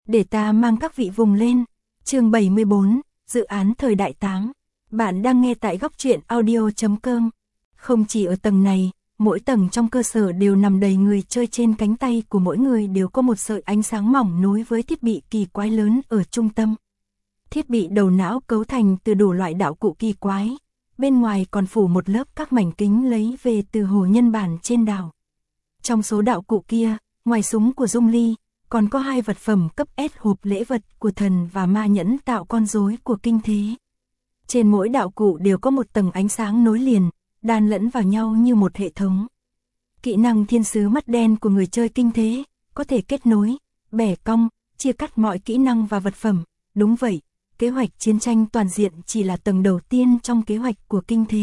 để ta mang các vị vùng lên. Chương 74, dự án thời đại 8. Bạn đang nghe tại góc truyện audio.com. Không chỉ ở tầng này, mỗi tầng trong cơ sở đều nằm đầy người chơi, trên cánh tay của mỗi người đều có một sợi ánh sáng mỏng nối với thiết bị kỳ quái lớn ở trung tâm. Thiết bị đầu não cấu thành từ đủ loại đạo cụ kỳ quái, bên ngoài còn phủ một lớp các mảnh kính lấy về từ hồ nhân bản trên đảo. Trong số đạo cụ kia, ngoài súng của Dung Ly, còn có 2 vật phẩm cấp S hộp lễ vật của thần và ma nhẫn tạo con rối của kinh thế. Trên mỗi đạo cụ đều có một tầng ánh sáng nối liền, đan lẫn vào nhau như một hệ thống. Kỹ năng thiên sứ mắt đen của người chơi kinh thế, có thể kết nối, bẻ cong, chia cắt mọi kỹ năng và vật phẩm. Đúng vậy, kế hoạch chiến tranh toàn diện chỉ là tầng đầu tiên trong kế hoạch của kinh thế.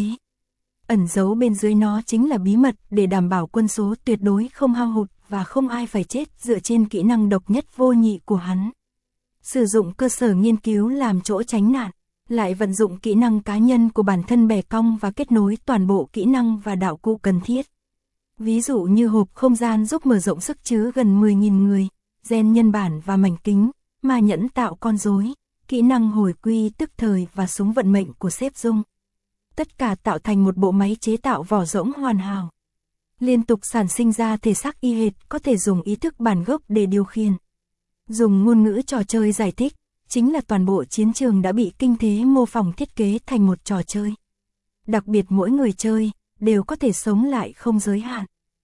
Ẩn giấu bên dưới nó chính là bí mật để đảm bảo quân số tuyệt đối không hao hụt và không ai phải chết dựa trên kỹ năng độc nhất vô nhị của hắn. Sử dụng cơ sở nghiên cứu làm chỗ tránh nạn, lại vận dụng kỹ năng cá nhân của bản thân bẻ cong và kết nối toàn bộ kỹ năng và đạo cụ cần thiết. Ví dụ như hộp không gian giúp mở rộng sức chứa gần 10.000 người, gen nhân bản và mảnh kính, ma nhẫn tạo con rối, kỹ năng hồi quy tức thời và súng vận mệnh của sếp Dung. Tất cả tạo thành một bộ máy chế tạo vỏ rỗng hoàn hảo. Liên tục sản sinh ra thể xác y hệt, có thể dùng ý thức bản gốc để điều khiển. Dùng ngôn ngữ trò chơi giải thích, chính là toàn bộ chiến trường đã bị kinh thế mô phỏng thiết kế thành một trò chơi. Đặc biệt mỗi người chơi, đều có thể sống lại không giới hạn.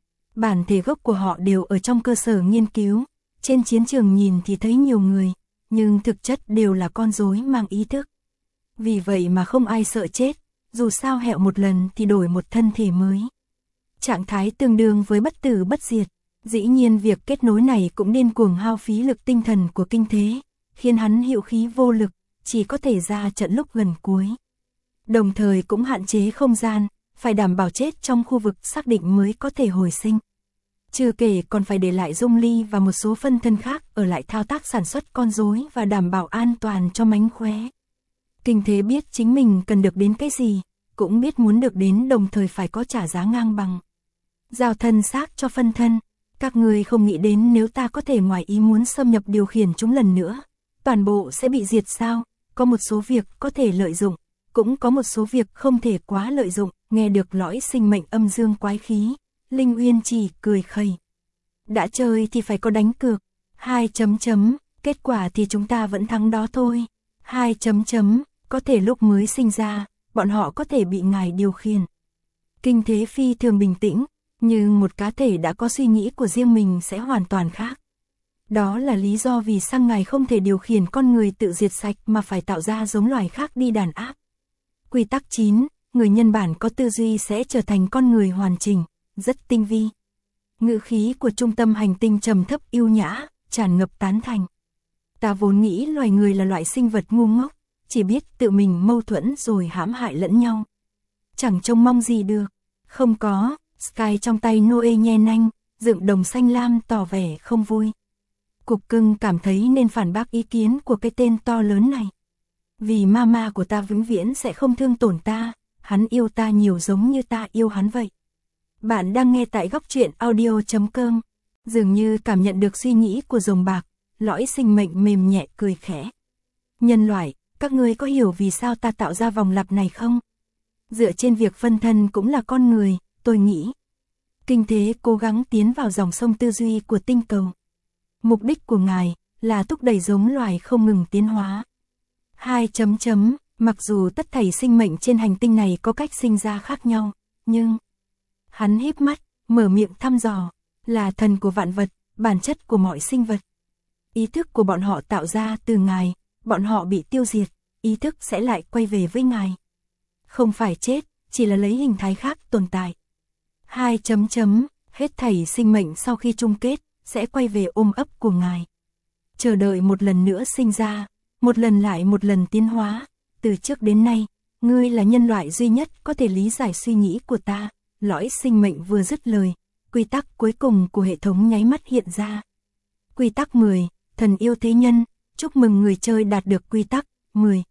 Bản thể gốc của họ đều ở trong cơ sở nghiên cứu, trên chiến trường nhìn thì thấy nhiều người, nhưng thực chất đều là con rối mang ý thức. Vì vậy mà không ai sợ chết, dù sao hẹo một lần thì đổi một thân thể mới. Trạng thái tương đương với bất tử bất diệt. Dĩ nhiên việc kết nối này cũng điên cuồng hao phí lực tinh thần của kinh thế, khiến hắn hữu khí vô lực, chỉ có thể ra trận lúc gần cuối. Đồng thời cũng hạn chế không gian, phải đảm bảo chết trong khu vực xác định mới có thể hồi sinh. Chưa kể còn phải để lại Dung Ly và một số phân thân khác ở lại thao tác sản xuất con rối và đảm bảo an toàn cho mánh khóe. Kinh thế biết chính mình cần được đến cái gì, cũng biết muốn được đến đồng thời phải có trả giá ngang bằng. Giao thân xác cho phân thân, các người không nghĩ đến nếu ta có thể ngoài ý muốn xâm nhập điều khiển chúng lần nữa, toàn bộ sẽ bị diệt sao? Có một số việc có thể lợi dụng, cũng có một số việc không thể quá lợi dụng. Nghe được lõi sinh mệnh âm dương quái khí, Linh Uyên chỉ cười khẩy. Đã chơi thì phải có đánh cược. 2 kết quả thì chúng ta vẫn thắng đó thôi. 2 có thể lúc mới sinh ra, bọn họ có thể bị ngài điều khiển. Kinh thế phi thường bình tĩnh, nhưng một cá thể đã có suy nghĩ của riêng mình sẽ hoàn toàn khác. Đó là lý do vì sao ngài không thể điều khiển con người tự diệt sạch mà phải tạo ra giống loài khác đi đàn áp. Quy tắc 9, người nhân bản có tư duy sẽ trở thành con người hoàn chỉnh, rất tinh vi. Ngữ khí của trung tâm hành tinh trầm thấp yêu nhã, tràn ngập tán thành. Ta vốn nghĩ loài người là loại sinh vật ngu ngốc, chỉ biết tự mình mâu thuẫn rồi hãm hại lẫn nhau. Chẳng trông mong gì được. Không có, Sky trong tay Noe nhe nanh, dựng đồng xanh lam tỏ vẻ không vui. Cục cưng cảm thấy nên phản bác ý kiến của cái tên to lớn này. Vì mama của ta vĩnh viễn sẽ không thương tổn ta, hắn yêu ta nhiều giống như ta yêu hắn vậy. Bạn đang nghe tại góc truyện audio.com. Dường như cảm nhận được suy nghĩ của rồng bạc, lõi sinh mệnh mềm nhẹ cười khẽ. Nhân loại, các ngươi có hiểu vì sao ta tạo ra vòng lặp này không? Dựa trên việc phân thân cũng là con người, tôi nghĩ. Kinh thế cố gắng tiến vào dòng sông tư duy của tinh cầu. Mục đích của ngài là thúc đẩy giống loài không ngừng tiến hóa. 2 mặc dù tất thảy sinh mệnh trên hành tinh này có cách sinh ra khác nhau, nhưng... Hắn híp mắt, mở miệng thăm dò, là thần của vạn vật, bản chất của mọi sinh vật. Ý thức của bọn họ tạo ra từ ngài, bọn họ bị tiêu diệt, ý thức sẽ lại quay về với ngài. Không phải chết, chỉ là lấy hình thái khác tồn tại. 2 hết thảy sinh mệnh sau khi chung kết, sẽ quay về ôm ấp của ngài. Chờ đợi một lần nữa sinh ra, một lần lại một lần tiến hóa. Từ trước đến nay, ngươi là nhân loại duy nhất có thể lý giải suy nghĩ của ta. Lõi sinh mệnh vừa dứt lời, quy tắc cuối cùng của hệ thống nháy mắt hiện ra. Quy tắc 10, thần yêu thế nhân, chúc mừng người chơi đạt được quy tắc 10.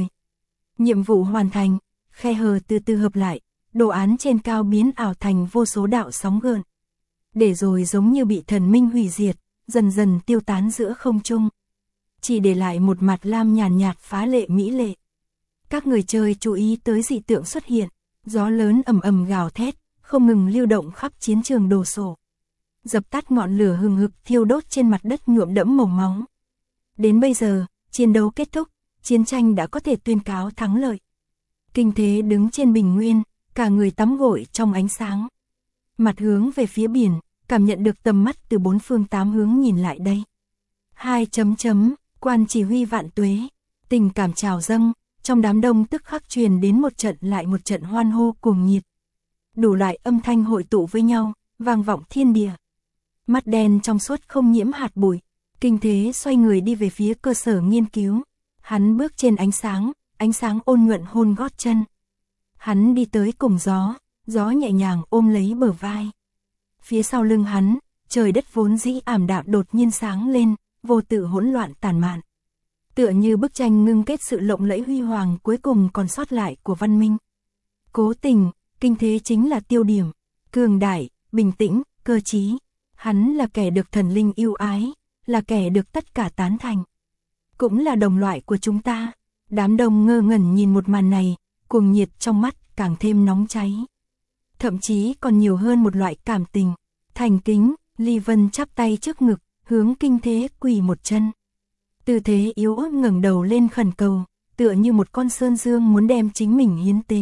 Nhiệm vụ hoàn thành, khe hở từ từ hợp lại, đồ án trên cao biến ảo thành vô số đạo sóng gợn. Để rồi giống như bị thần minh hủy diệt, dần dần tiêu tán giữa không trung. chỉ để lại một mặt lam nhàn nhạt phá lệ mỹ lệ. Các người chơi chú ý tới dị tượng xuất hiện, gió lớn ầm ầm gào thét, không ngừng lưu động khắp chiến trường đồ sộ. Dập tắt ngọn lửa hừng hực thiêu đốt trên mặt đất nhuộm đẫm màu máu. Đến bây giờ, chiến đấu kết thúc, chiến tranh đã có thể tuyên cáo thắng lợi. Kinh Thế đứng trên bình nguyên, cả người tắm gội trong ánh sáng. Mặt hướng về phía biển, cảm nhận được tầm mắt từ bốn phương tám hướng nhìn lại đây. 2. Quan chỉ huy vạn tuế, tình cảm trào dâng, trong đám đông tức khắc truyền đến một trận lại một trận hoan hô cuồng nhiệt. Đủ loại âm thanh hội tụ với nhau, vang vọng thiên địa. Mắt đen trong suốt không nhiễm hạt bụi, Kinh Thế xoay người đi về phía cơ sở nghiên cứu. Hắn bước trên ánh sáng ôn nhuận hôn gót chân. Hắn đi tới cùng gió nhẹ nhàng ôm lấy bờ vai. Phía sau lưng hắn, trời đất vốn dĩ ảm đạm đột nhiên sáng lên, vô tự hỗn loạn tàn mạn. Tựa như bức tranh ngưng kết sự lộng lẫy huy hoàng cuối cùng còn sót lại của văn minh. Cố Tình, Kinh Thế chính là tiêu điểm, cường đại, bình tĩnh, cơ trí. Hắn là kẻ được thần linh yêu ái, là kẻ được tất cả tán thành. Cũng là đồng loại của chúng ta. Đám đông ngơ ngẩn nhìn một màn này, cuồng nhiệt trong mắt càng thêm nóng cháy. Thậm chí còn nhiều hơn một loại cảm tình, thành kính. Ly Vân chắp tay trước ngực, hướng Kinh Thế quỳ một chân. Tư thế yếu ớt ngẩng đầu lên khẩn cầu, tựa như một con sơn dương muốn đem chính mình hiến tế.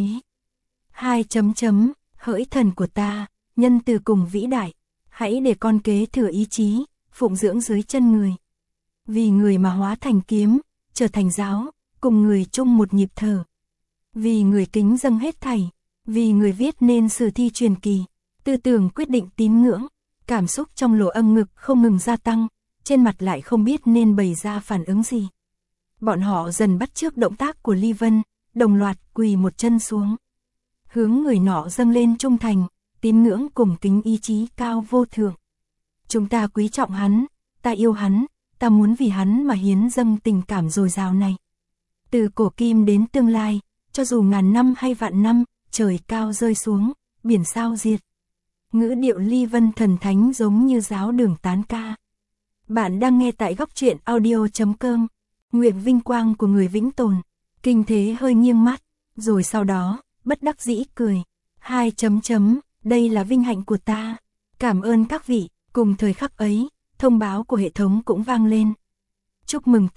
2. Hỡi thần của ta, nhân từ cùng vĩ đại, hãy để con kế thừa ý chí, phụng dưỡng dưới chân người. Vì người mà hóa thành kiếm, trở thành giáo, cùng người chung một nhịp thở. Vì người kính dâng hết thảy, vì người viết nên sử thi truyền kỳ, tư tưởng quyết định tín ngưỡng, cảm xúc trong lỗ âm ngực không ngừng gia tăng, trên mặt lại không biết nên bày ra phản ứng gì. Bọn họ dần bắt chước động tác của Ly Vân, đồng loạt quỳ một chân xuống. Hướng người nọ dâng lên trung thành, tín ngưỡng cùng kính ý chí cao vô thượng. Chúng ta quý trọng hắn, ta yêu hắn, ta muốn vì hắn mà hiến dâng tình cảm dồi dào này. Từ cổ kim đến tương lai, cho dù ngàn năm hay vạn năm, trời cao rơi xuống, biển sao diệt. Ngữ điệu Ly Vân thần thánh giống như giáo đường tán ca. Bạn đang nghe tại góc truyện audio.com. Nguyệt vinh quang của người vĩnh tồn. Kinh Thế hơi nghiêng mắt, rồi sau đó, bất đắc dĩ cười. 2. Đây là vinh hạnh của ta. Cảm ơn các vị. Cùng thời khắc ấy, thông báo của hệ thống cũng vang lên. Chúc mừng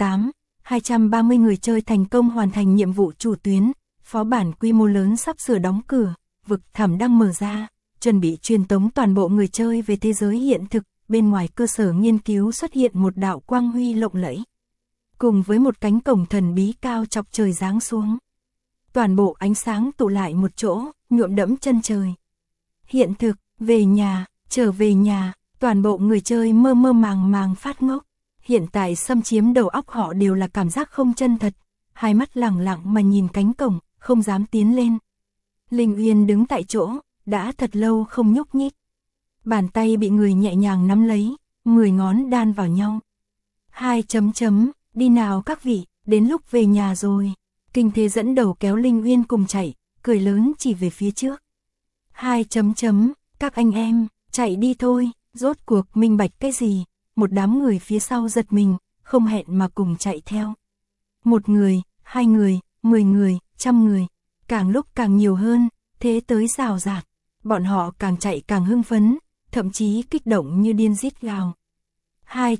230 người chơi thành công hoàn thành nhiệm vụ chủ tuyến. Phó bản quy mô lớn sắp sửa đóng cửa, vực thẳm đang mở ra, chuẩn bị truyền tống toàn bộ người chơi về thế giới hiện thực. Bên ngoài cơ sở nghiên cứu xuất hiện một đạo quang huy lộng lẫy, cùng với một cánh cổng thần bí cao chọc trời giáng xuống. Toàn bộ ánh sáng tụ lại một chỗ, nhuộm đẫm chân trời. Hiện thực, về nhà, trở về nhà, toàn bộ người chơi mơ mơ màng màng phát ngốc. Hiện tại xâm chiếm đầu óc họ đều là cảm giác không chân thật, hai mắt lẳng lặng mà nhìn cánh cổng, không dám tiến lên. Linh Uyên đứng tại chỗ, đã thật lâu không nhúc nhích. Bàn tay bị người nhẹ nhàng nắm lấy, 10 ngón đan vào nhau. 2. Đi nào các vị, đến lúc về nhà rồi. Kinh Thế dẫn đầu kéo Linh Uyên cùng chạy, cười lớn chỉ về phía trước. 2. Các anh em, chạy đi thôi, rốt cuộc minh bạch cái gì. Một đám người phía sau giật mình, không hẹn mà cùng chạy theo. 1 người, 2 người, 10 người, 100 người, càng lúc càng nhiều hơn, thế tới rào rạt. Bọn họ càng chạy càng hưng phấn, thậm chí kích động như điên rít gào. 2.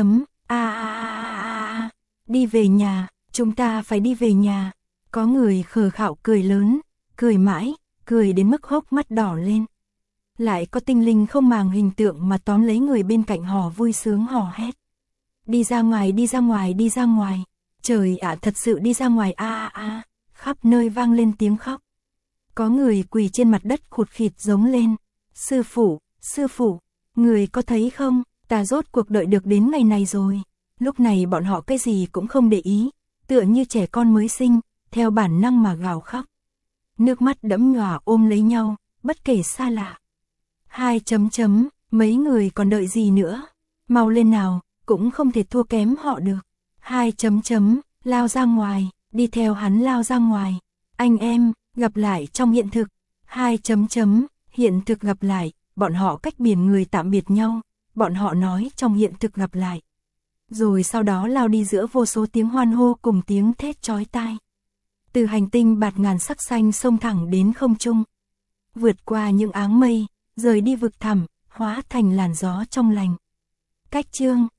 Đi về nhà, chúng ta phải đi về nhà. Có người khờ khạo cười lớn, cười mãi, cười đến mức hốc mắt đỏ lên. Lại có tinh linh không màng hình tượng mà tóm lấy người bên cạnh họ vui sướng hò hét. Đi ra ngoài, đi ra ngoài, đi ra ngoài. Trời ạ, thật sự đi ra ngoài khắp nơi vang lên tiếng khóc. Có người quỳ trên mặt đất khụt khịt giống lên. Sư phụ, người có thấy không, ta rốt cuộc đợi được đến ngày này rồi. Lúc này bọn họ cái gì cũng không để ý, tựa như trẻ con mới sinh, theo bản năng mà gào khóc. Nước mắt đẫm nhòa ôm lấy nhau, bất kể xa lạ. 2. Mấy người còn đợi gì nữa, mau lên nào, cũng không thể thua kém họ được. 2. Lao ra ngoài, đi theo hắn lao ra ngoài. Anh em, gặp lại trong hiện thực. 2. Hiện thực gặp lại, bọn họ cách biển người tạm biệt nhau, bọn họ nói trong hiện thực gặp lại. rồi sau đó lao đi giữa vô số tiếng hoan hô cùng tiếng thét chói tai. Từ hành tinh bạt ngàn sắc xanh xông thẳng đến không trung, vượt qua những áng mây, rời đi vực thẳm, hóa thành làn gió trong lành. Cách chương